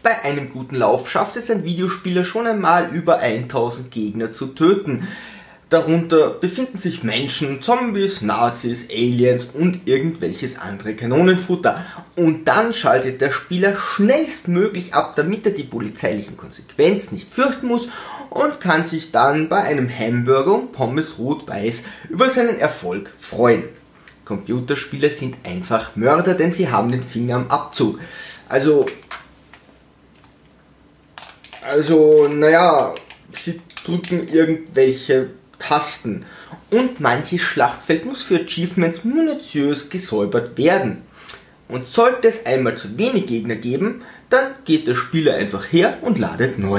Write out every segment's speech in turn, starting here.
Bei einem guten Lauf schafft es ein Videospieler schon einmal über 1000 Gegner zu töten. Darunter befinden sich Menschen, Zombies, Nazis, Aliens und irgendwelches andere Kanonenfutter. Und dann schaltet der Spieler schnellstmöglich ab, damit er die polizeilichen Konsequenzen nicht fürchten muss und kann sich dann bei einem Hamburger und Pommes rot-weiß über seinen Erfolg freuen. Computerspiele sind einfach Mörder, denn sie haben den Finger am Abzug. Naja, sie drücken irgendwelche Tasten und manches Schlachtfeld muss für Achievements minutiös gesäubert werden. Und sollte es einmal zu wenig Gegner geben, dann geht der Spieler einfach her und ladet neu.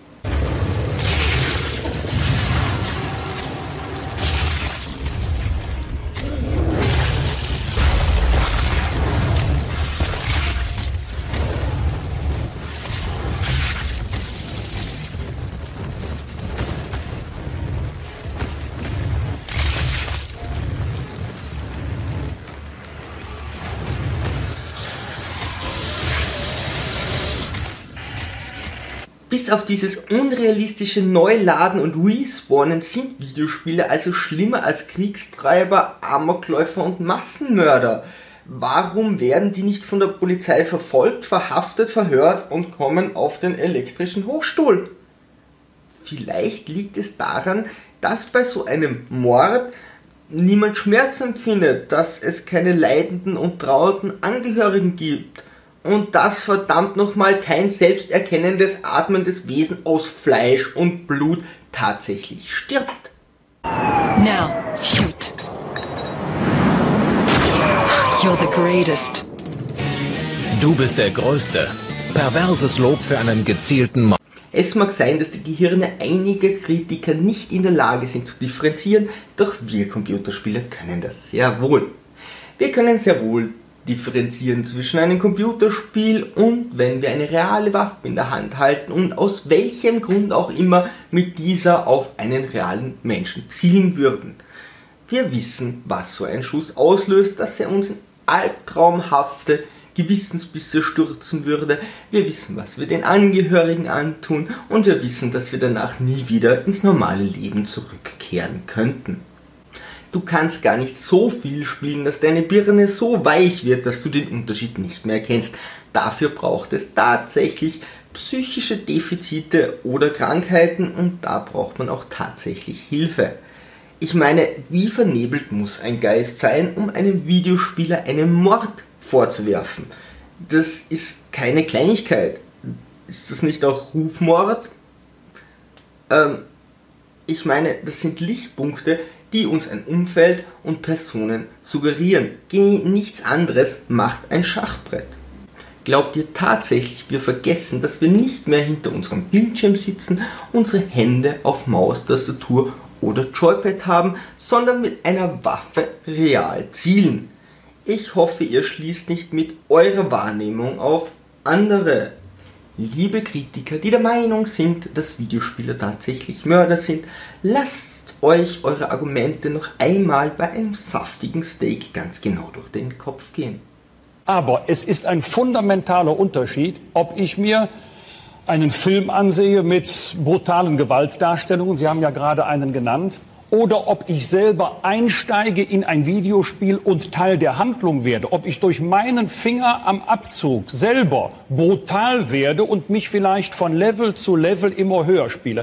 Bis auf dieses unrealistische Neuladen und Respawnen sind Videospiele also schlimmer als Kriegstreiber, Amokläufer und Massenmörder. Warum werden die nicht von der Polizei verfolgt, verhaftet, verhört und kommen auf den elektrischen Hochstuhl? Vielleicht liegt es daran, dass bei so einem Mord niemand Schmerz empfindet, dass es keine leidenden und trauernden Angehörigen gibt. Und dass verdammt nochmal kein selbsterkennendes, atmendes Wesen aus Fleisch und Blut tatsächlich stirbt. Now, shoot. You're the greatest. Du bist der Größte. Perverses Lob für einen gezielten Mord. Es mag sein, dass die Gehirne einiger Kritiker nicht in der Lage sind zu differenzieren, doch wir Computerspieler können das sehr wohl. Wir können sehr wohl differenzieren zwischen einem Computerspiel und wenn wir eine reale Waffe in der Hand halten und aus welchem Grund auch immer mit dieser auf einen realen Menschen zielen würden. Wir wissen, was so ein Schuss auslöst, dass er uns in albtraumhafte Gewissensbisse stürzen würde. Wir wissen, was wir den Angehörigen antun und wir wissen, dass wir danach nie wieder ins normale Leben zurückkehren könnten. Du kannst gar nicht so viel spielen, dass deine Birne so weich wird, dass du den Unterschied nicht mehr erkennst. Dafür braucht es tatsächlich psychische Defizite oder Krankheiten und da braucht man auch tatsächlich Hilfe. Ich meine, wie vernebelt muss ein Geist sein, um einem Videospieler einen Mord vorzuwerfen? Das ist keine Kleinigkeit. Ist das nicht auch Rufmord? Ich meine, das sind Lichtpunkte, die uns ein Umfeld und Personen suggerieren. Nichts anderes macht ein Schachbrett. Glaubt ihr tatsächlich, wir vergessen, dass wir nicht mehr hinter unserem Bildschirm sitzen, unsere Hände auf Maus, Tastatur oder Joypad haben, sondern mit einer Waffe real zielen? Ich hoffe, ihr schließt nicht mit eurer Wahrnehmung auf andere. Liebe Kritiker, die der Meinung sind, dass Videospieler tatsächlich Mörder sind, lasst euch eure Argumente noch einmal bei einem saftigen Steak ganz genau durch den Kopf gehen. Aber es ist ein fundamentaler Unterschied, ob ich mir einen Film ansehe mit brutalen Gewaltdarstellungen, Sie haben ja gerade einen genannt, oder ob ich selber einsteige in ein Videospiel und Teil der Handlung werde, ob ich durch meinen Finger am Abzug selber brutal werde und mich vielleicht von Level zu Level immer höher spiele.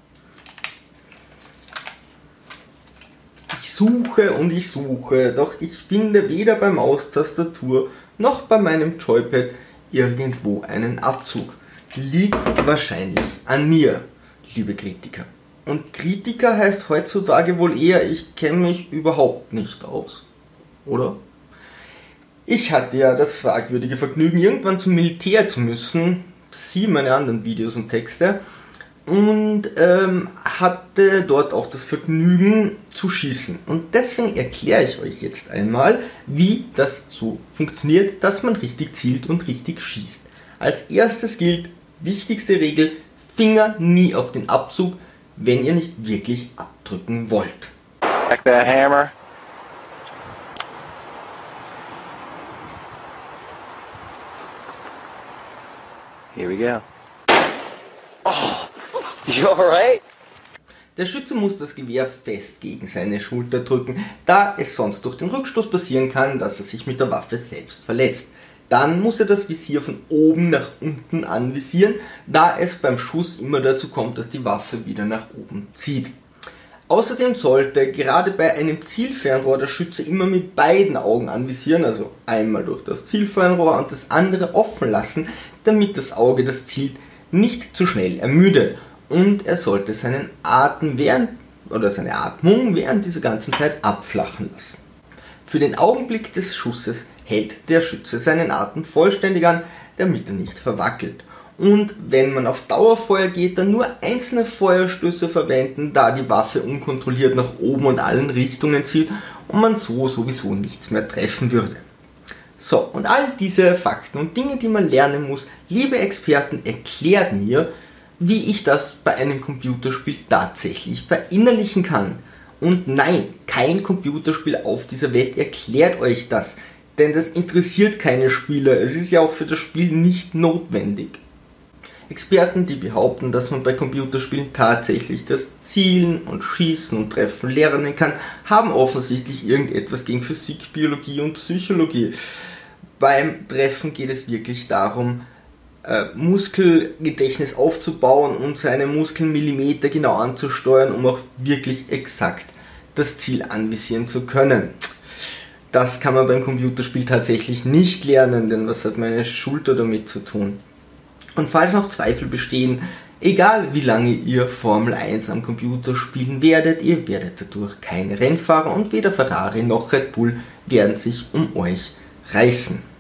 Ich suche und ich suche, doch ich finde weder bei Maustastatur noch bei meinem Joypad irgendwo einen Abzug. Liegt wahrscheinlich an mir, liebe Kritiker. Und Kritiker heißt heutzutage wohl eher, ich kenne mich überhaupt nicht aus. Oder? Ich hatte ja das fragwürdige Vergnügen, irgendwann zum Militär zu müssen, Sie meine anderen Videos und Texte, und hatte dort auch das Vergnügen zu schießen. Und deswegen erkläre ich euch jetzt einmal, wie das so funktioniert, dass man richtig zielt und richtig schießt. Als erstes gilt, wichtigste Regel, Finger nie auf den Abzug, wenn ihr nicht wirklich abdrücken wollt. Like that hammer. Here we go. Oh, you alright? Der Schütze muss das Gewehr fest gegen seine Schulter drücken, da es sonst durch den Rückstoß passieren kann, dass er sich mit der Waffe selbst verletzt. Dann muss er das Visier von oben nach unten anvisieren, da es beim Schuss immer dazu kommt, dass die Waffe wieder nach oben zieht. Außerdem sollte gerade bei einem Zielfernrohr der Schütze immer mit beiden Augen anvisieren, also einmal durch das Zielfernrohr und das andere offen lassen, damit das Auge das Ziel nicht zu schnell ermüdet. Und er sollte seinen Atem seine Atmung während dieser ganzen Zeit abflachen lassen. Für den Augenblick des Schusses hält der Schütze seinen Atem vollständig an, damit er nicht verwackelt. Und wenn man auf Dauerfeuer geht, dann nur einzelne Feuerstöße verwenden, da die Waffe unkontrolliert nach oben und allen Richtungen zieht und man so sowieso nichts mehr treffen würde. So, und all diese Fakten und Dinge, die man lernen muss, liebe Experten, erklärt mir, wie ich das bei einem Computerspiel tatsächlich verinnerlichen kann. Und nein, kein Computerspiel auf dieser Welt erklärt euch das, denn das interessiert keine Spieler, es ist ja auch für das Spiel nicht notwendig. Experten, die behaupten, dass man bei Computerspielen tatsächlich das Zielen und Schießen und Treffen lernen kann, haben offensichtlich irgendetwas gegen Physik, Biologie und Psychologie. Beim Treffen geht es wirklich darum, Muskelgedächtnis aufzubauen und seine Muskeln Millimeter genau anzusteuern, um auch wirklich exakt das Ziel anvisieren zu können. Das kann man beim Computerspiel tatsächlich nicht lernen, denn was hat meine Schulter damit zu tun? Und falls noch Zweifel bestehen, egal wie lange ihr Formel 1 am Computer spielen werdet, ihr werdet dadurch kein Rennfahrer und weder Ferrari noch Red Bull werden sich um euch reißen.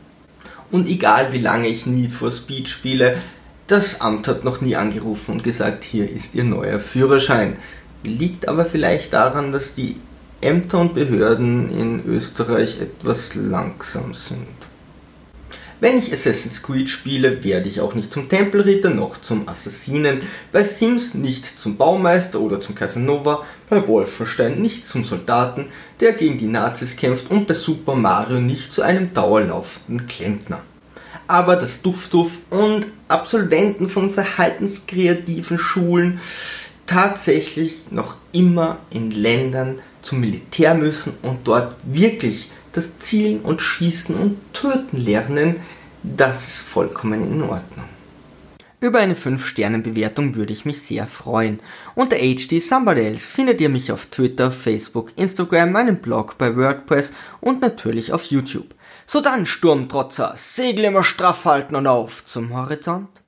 Und egal wie lange ich Need for Speed spiele, das Amt hat noch nie angerufen und gesagt, hier ist Ihr neuer Führerschein. Liegt aber vielleicht daran, dass die Ämter und Behörden in Österreich etwas langsam sind. Wenn ich Assassin's Creed spiele, werde ich auch nicht zum Tempelritter noch zum Assassinen, bei Sims nicht zum Baumeister oder zum Casanova, bei Wolfenstein nicht zum Soldaten, der gegen die Nazis kämpft und bei Super Mario nicht zu einem dauerlaufenden Klempner. Aber dass Duff und Absolventen von verhaltenskreativen Schulen tatsächlich noch immer in Ländern zum Militär müssen und dort wirklich das Zielen und Schießen und Töten lernen, das ist vollkommen in Ordnung. Über eine 5-Sterne-Bewertung würde ich mich sehr freuen. Unter HD Somebody Else findet ihr mich auf Twitter, Facebook, Instagram, meinem Blog bei WordPress und natürlich auf YouTube. So dann, Sturmtrotzer, Segel immer straff halten und auf zum Horizont.